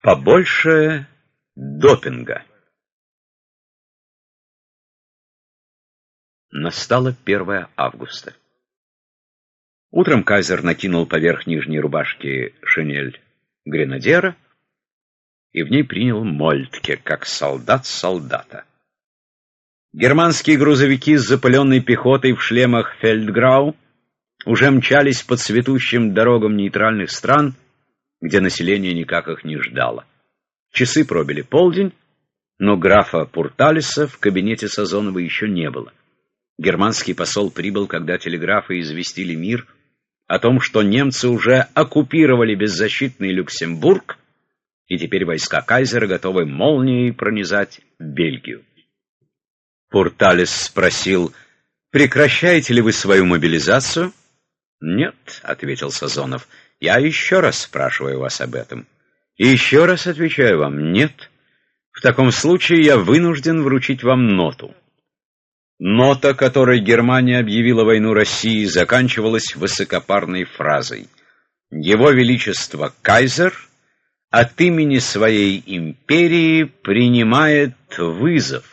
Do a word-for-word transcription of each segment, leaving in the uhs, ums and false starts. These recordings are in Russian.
Побольше допинга. Настало первое августа. Утром кайзер накинул поверх нижней рубашки шинель гренадера и в ней принял Мольтке, как солдат солдата. Германские грузовики с запыленной пехотой в шлемах фельдграу уже мчались по цветущим дорогам нейтральных стран, где население никак их не ждало. Часы пробили полдень, но графа Пурталиса в кабинете Сазонова еще не было. Германский посол прибыл, когда телеграфы известили мир о том, что немцы уже оккупировали беззащитный Люксембург, и теперь войска кайзера готовы молнией пронизать Бельгию. Пурталис спросил: «Прекращаете ли вы свою мобилизацию?» «Нет», — ответил Сазонов, — «я еще раз спрашиваю вас об этом. И еще раз отвечаю вам: нет. В таком случае я вынужден вручить вам ноту». Нота, которой Германия объявила войну России, заканчивалась высокопарной фразой: «Его Величество Кайзер от имени своей империи принимает вызов».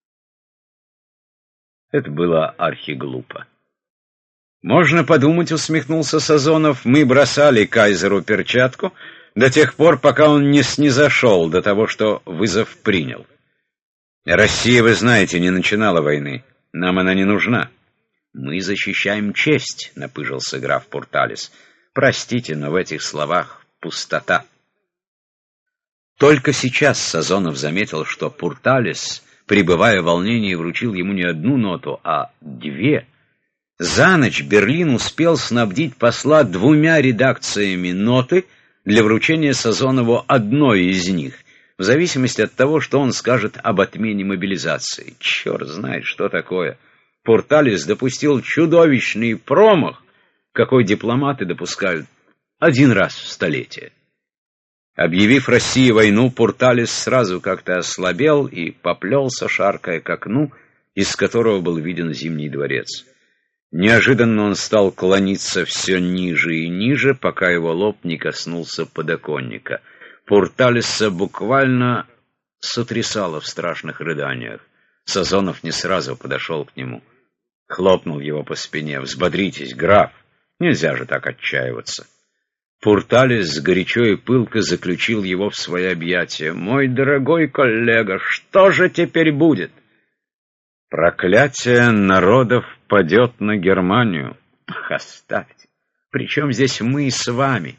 Это было архиглупо. «Можно подумать, — усмехнулся Сазонов, — мы бросали кайзеру перчатку до тех пор, пока он не снизошел до того, что вызов принял. Россия, вы знаете, не начинала войны. Нам она не нужна». «Мы защищаем честь», — напыжился граф Пурталис. «Простите, но в этих словах пустота». Только сейчас Сазонов заметил, что Пурталис, пребывая в волнении, вручил ему не одну ноту, а две. За ночь Берлин успел снабдить посла двумя редакциями ноты для вручения Сазонову одной из них, в зависимости от того, что он скажет об отмене мобилизации. Черт знает, что такое. Пурталис допустил чудовищный промах, какой дипломаты допускают один раз в столетие. Объявив России войну, Пурталис сразу как-то ослабел и поплелся, шаркая к окну, из которого был виден Зимний дворец. Неожиданно он стал клониться все ниже и ниже, пока его лоб не коснулся подоконника. Пурталиса буквально сотрясало в страшных рыданиях. Сазонов не сразу подошел к нему. Хлопнул его по спине. «Взбодритесь, граф! Нельзя же так отчаиваться!» Пурталис горячо и пылко заключил его в свои объятия. «Мой дорогой коллега, что же теперь будет?» «Проклятие народов падет на Германию». Ах, оставьте! Причем здесь мы с вами?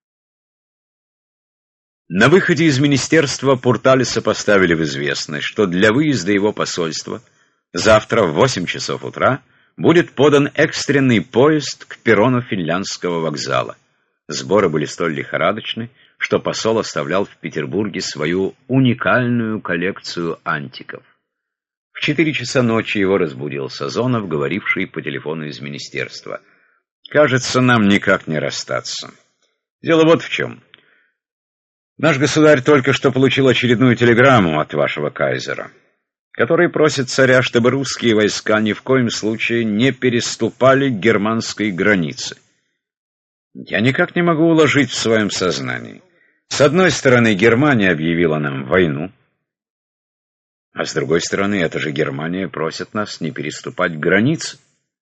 На выходе из министерства Пурталиса поставили в известность, что для выезда его посольства завтра в восемь часов утра будет подан экстренный поезд к перрону финляндского вокзала. Сборы были столь лихорадочны, что посол оставлял в Петербурге свою уникальную коллекцию антиков. В четыре часа ночи его разбудил Сазонов, говоривший по телефону из министерства. «Кажется, нам никак не расстаться. Дело вот в чем. Наш государь только что получил очередную телеграмму от вашего кайзера, который просит царя, чтобы русские войска ни в коем случае не переступали германской границы. Я никак не могу уложить в своем сознании. С одной стороны, Германия объявила нам войну, а с другой стороны, эта же Германия просит нас не переступать границы.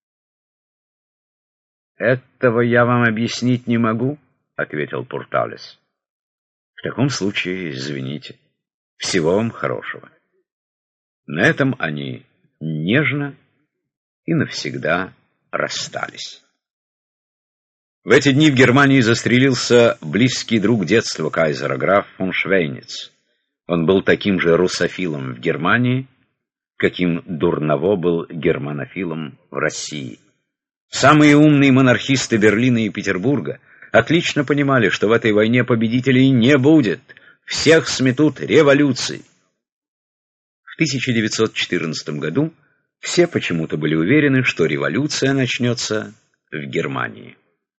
«Этого я вам объяснить не могу», — ответил Пурталис. «В таком случае, извините. Всего вам хорошего». На этом они нежно и навсегда расстались. В эти дни в Германии застрелился близкий друг детства кайзера, граф фон Швейниц. Он был таким же русофилом в Германии, каким Дурново был германофилом в России. Самые умные монархисты Берлина и Петербурга отлично понимали, что в этой войне победителей не будет. Всех сметут революции. В тысяча девятьсот четырнадцатом году все почему-то были уверены, что революция начнется в Германии.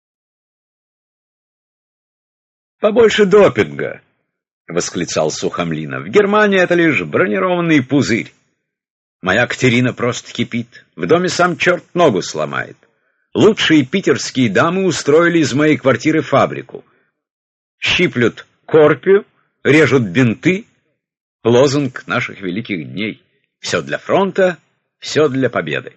«Побольше допинга!» — восклицал Сухомлинов. «Германия — это лишь бронированный пузырь. Моя Катерина просто кипит. В доме сам черт ногу сломает. Лучшие питерские дамы устроили из моей квартиры фабрику. Щиплют корпию, режут бинты. Лозунг наших великих дней. Все для фронта, все для победы.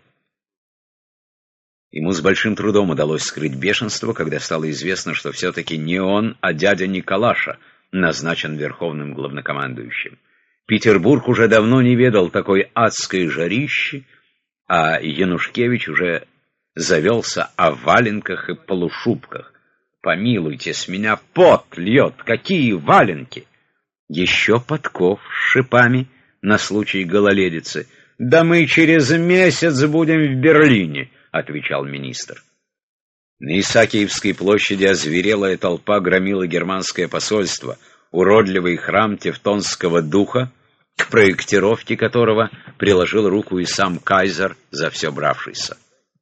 Ему с большим трудом удалось скрыть бешенство, когда стало известно, что все-таки не он, а дядя Николаша назначен верховным главнокомандующим. Петербург уже давно не ведал такой адской жарищи, а Янушкевич уже завелся о валенках и полушубках. Помилуйте, с меня пот льет, какие валенки! Еще подков с шипами на случай гололедицы. Да мы через месяц будем в Берлине, отвечал министр. На Исаакиевской площади озверелая толпа громила германское посольство, уродливый храм тевтонского духа, к проектировке которого приложил руку и сам кайзер, за все бравшийся.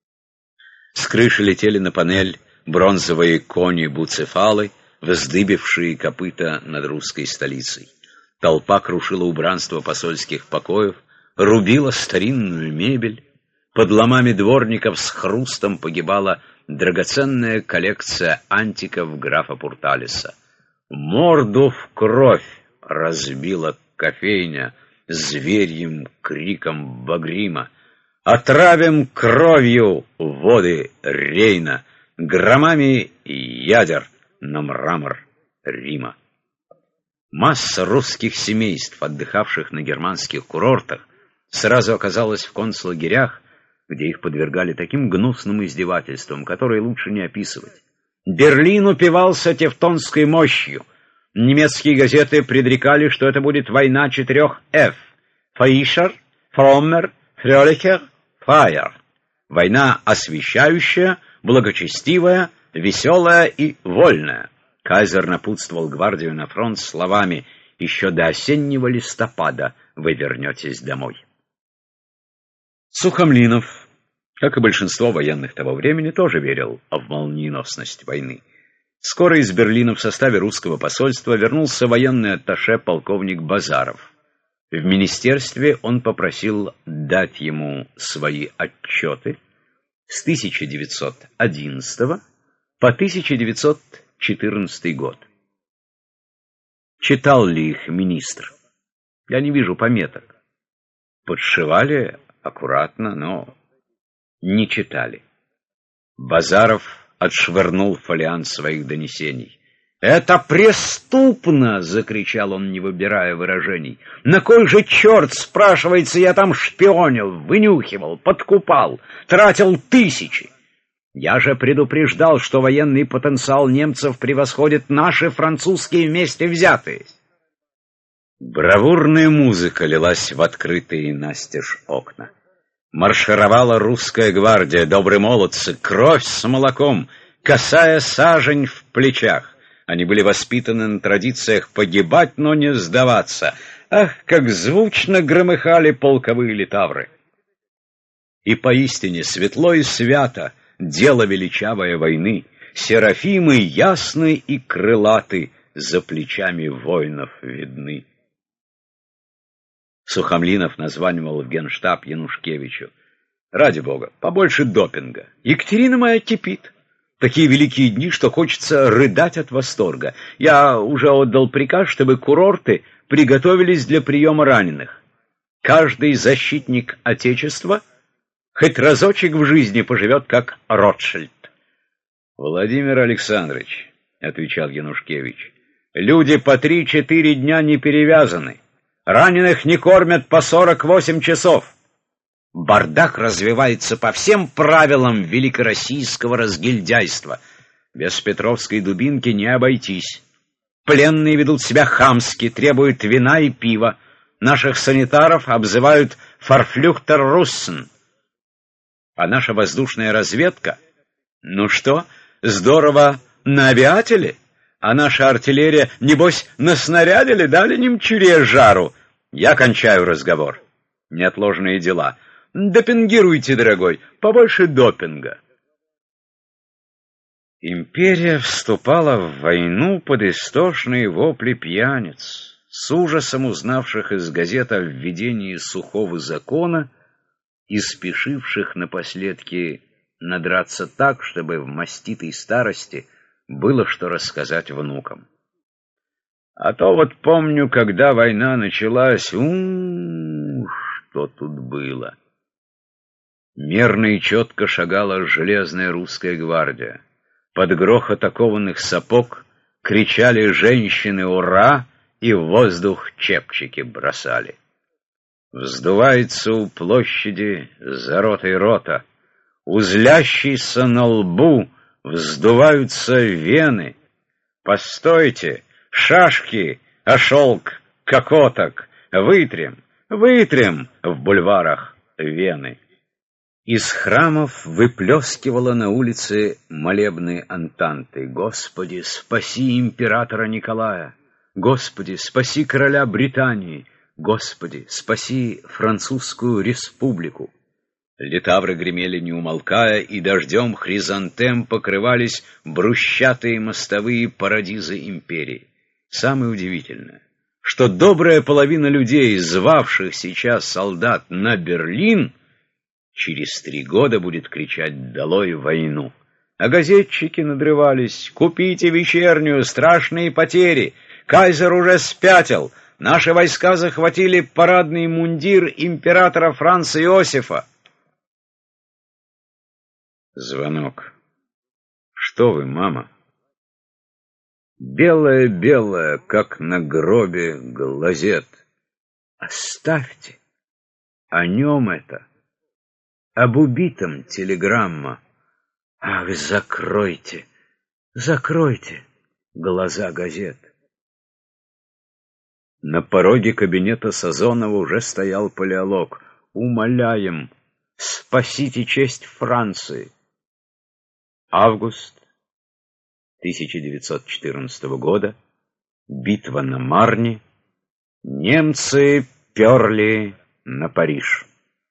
С крыши летели на панель бронзовые кони-буцефалы, вздыбившие копыта над русской столицей. Толпа крушила убранство посольских покоев, рубила старинную мебель. Под ломами дворников с хрустом погибала драгоценная коллекция антиков графа Пурталиса. Морду в кровь разбила кофейня зверьим криком багрима. Отравим кровью воды Рейна, громами ядер на мрамор Рима. Масса русских семейств, отдыхавших на германских курортах, сразу оказалась в концлагерях, где их подвергали таким гнусным издевательствам, которые лучше не описывать. Берлин упивался тевтонской мощью. Немецкие газеты предрекали, что это будет война четырех «Ф» — Фаишер, Фроммер, Фрёлихер, Файер. Война освещающая, благочестивая, веселая и вольная. Кайзер напутствовал гвардию на фронт словами: «Еще до осеннего листопада вы вернетесь домой». Сухомлинов, как и большинство военных того времени, тоже верил в молниеносность войны. Скоро из Берлина в составе русского посольства вернулся военный атташе полковник Базаров. В министерстве он попросил дать ему свои отчеты с тысяча девятьсот одиннадцатого по тысяча девятьсот четырнадцатый год. Читал ли их министр? Я не вижу пометок. Подшивали аккуратно, но не читали. Базаров отшвырнул фолиант своих донесений. «Это преступно!» — закричал он, не выбирая выражений. «На кой же черт, спрашивается, я там шпионил, вынюхивал, подкупал, тратил тысячи? Я же предупреждал, что военный потенциал немцев превосходит наши французские вместе взятые». Бравурная музыка лилась в открытые настежь окна. Маршировала русская гвардия, добрые молодцы, кровь с молоком, косая сажень в плечах. Они были воспитаны на традициях погибать, но не сдаваться. Ах, как звучно громыхали полковые литавры! И поистине светло и свято дело величавое войны. Серафимы ясны и крылаты за плечами воинов видны. Сухомлинов названивал в генштаб Янушкевичу: «Ради бога, побольше допинга. Екатерина моя кипит. Такие великие дни, что хочется рыдать от восторга. Я уже отдал приказ, чтобы курорты приготовились для приема раненых. Каждый защитник Отечества хоть разочек в жизни поживет, как Ротшильд». «Владимир Александрович», — отвечал Янушкевич, — «люди по три-четыре дня не перевязаны. Раненых не кормят по сорок восемь часов. Бардак развивается по всем правилам великороссийского разгильдяйства. Без петровской дубинки не обойтись. Пленные ведут себя хамски, требуют вина и пива. Наших санитаров обзывают «фарфлюхтер руссен». А наша воздушная разведка? Ну что, здорово навиатели? А наша артиллерия, небось, на снаряде ли дали немчуре жару? Я кончаю разговор. Неотложные дела. Допингируйте, дорогой, побольше допинга. Империя вступала в войну под истошные вопли пьяниц, с ужасом узнавших из газет о введении сухого закона и спешивших напоследки надраться так, чтобы в маститой старости было что рассказать внукам. А то вот помню, когда война началась, у, что тут было. Мерно и четко шагала железная русская гвардия. Под грохот окованных сапог кричали женщины «Ура!» и в воздух чепчики бросали. Вздувается у площади за ротой рота, узлящийся на лбу вздуваются вены. Постойте, шашки, а шелк кокоток, вытрем, вытрем в бульварах Вены. Из храмов выплескивала на улице молебны антанты. Господи, спаси императора Николая! Господи, спаси короля Британии! Господи, спаси французскую республику! Литавры гремели не умолкая, и дождем хризантем покрывались брусчатые мостовые парадизы империи. Самое удивительное, что добрая половина людей, звавших сейчас солдат на Берлин, через три года будет кричать «Долой войну!». А газетчики надрывались: «Купите вечернюю, страшные потери! Кайзер уже спятил! Наши войска захватили парадный мундир императора Франца Иосифа!» Звонок. «Что вы, мама?» Белая-белая, как на гробе, глазет. Оставьте. О нем это. Об убитом телеграмма. Ах, закройте, закройте глаза газет. На пороге кабинета Сазонова уже стоял палеолог. «Умоляем, спасите честь Франции». Август тысяча девятьсот четырнадцатого года. Битва на Марне. Немцы перли на Париж.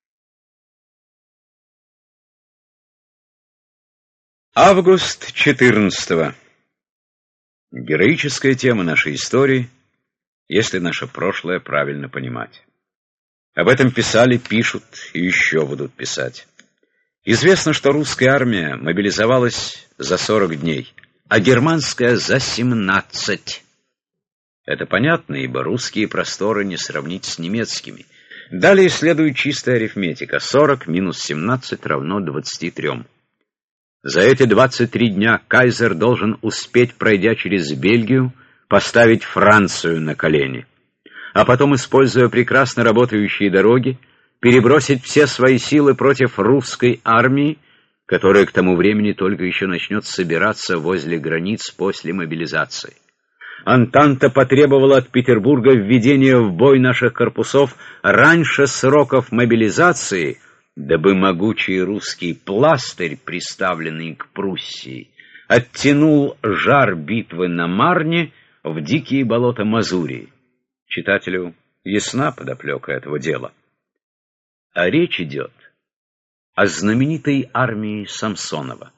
Август четырнадцатого. Героическая тема нашей истории, если наше прошлое правильно понимать. Об этом писали, пишут и еще будут писать. Известно, что русская армия мобилизовалась за сорок дней, а германская за семнадцать. Это понятно, ибо русские просторы не сравнить с немецкими. Далее следует чистая арифметика. сорок минус семнадцать равно двадцати трем. За эти двадцать три дня кайзер должен успеть, пройдя через Бельгию, поставить Францию на колени, а потом, используя прекрасно работающие дороги, перебросить все свои силы против русской армии, которая к тому времени только еще начнет собираться возле границ после мобилизации. Антанта потребовала от Петербурга введения в бой наших корпусов раньше сроков мобилизации, дабы могучий русский пластырь, приставленный к Пруссии, оттянул жар битвы на Марне в дикие болота Мазурии. Читателю ясна подоплека этого дела. А речь идет о знаменитой армии Самсонова.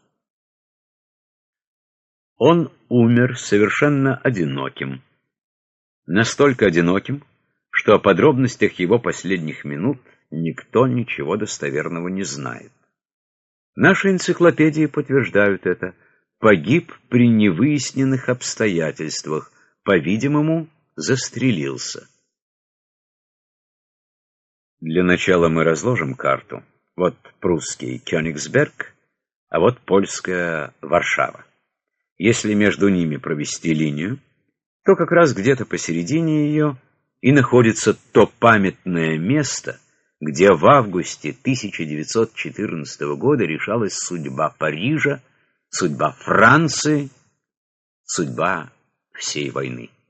Он умер совершенно одиноким. Настолько одиноким, что о подробностях его последних минут никто ничего достоверного не знает. Наши энциклопедии подтверждают это. Погиб при невыясненных обстоятельствах, по-видимому, застрелился. Для начала мы разложим карту. Вот прусский Кёнигсберг, а вот польская Варшава. Если между ними провести линию, то как раз где-то посередине ее и находится то памятное место, где в августе тысяча девятьсот четырнадцатого года решалась судьба Парижа, судьба Франции, судьба всей войны.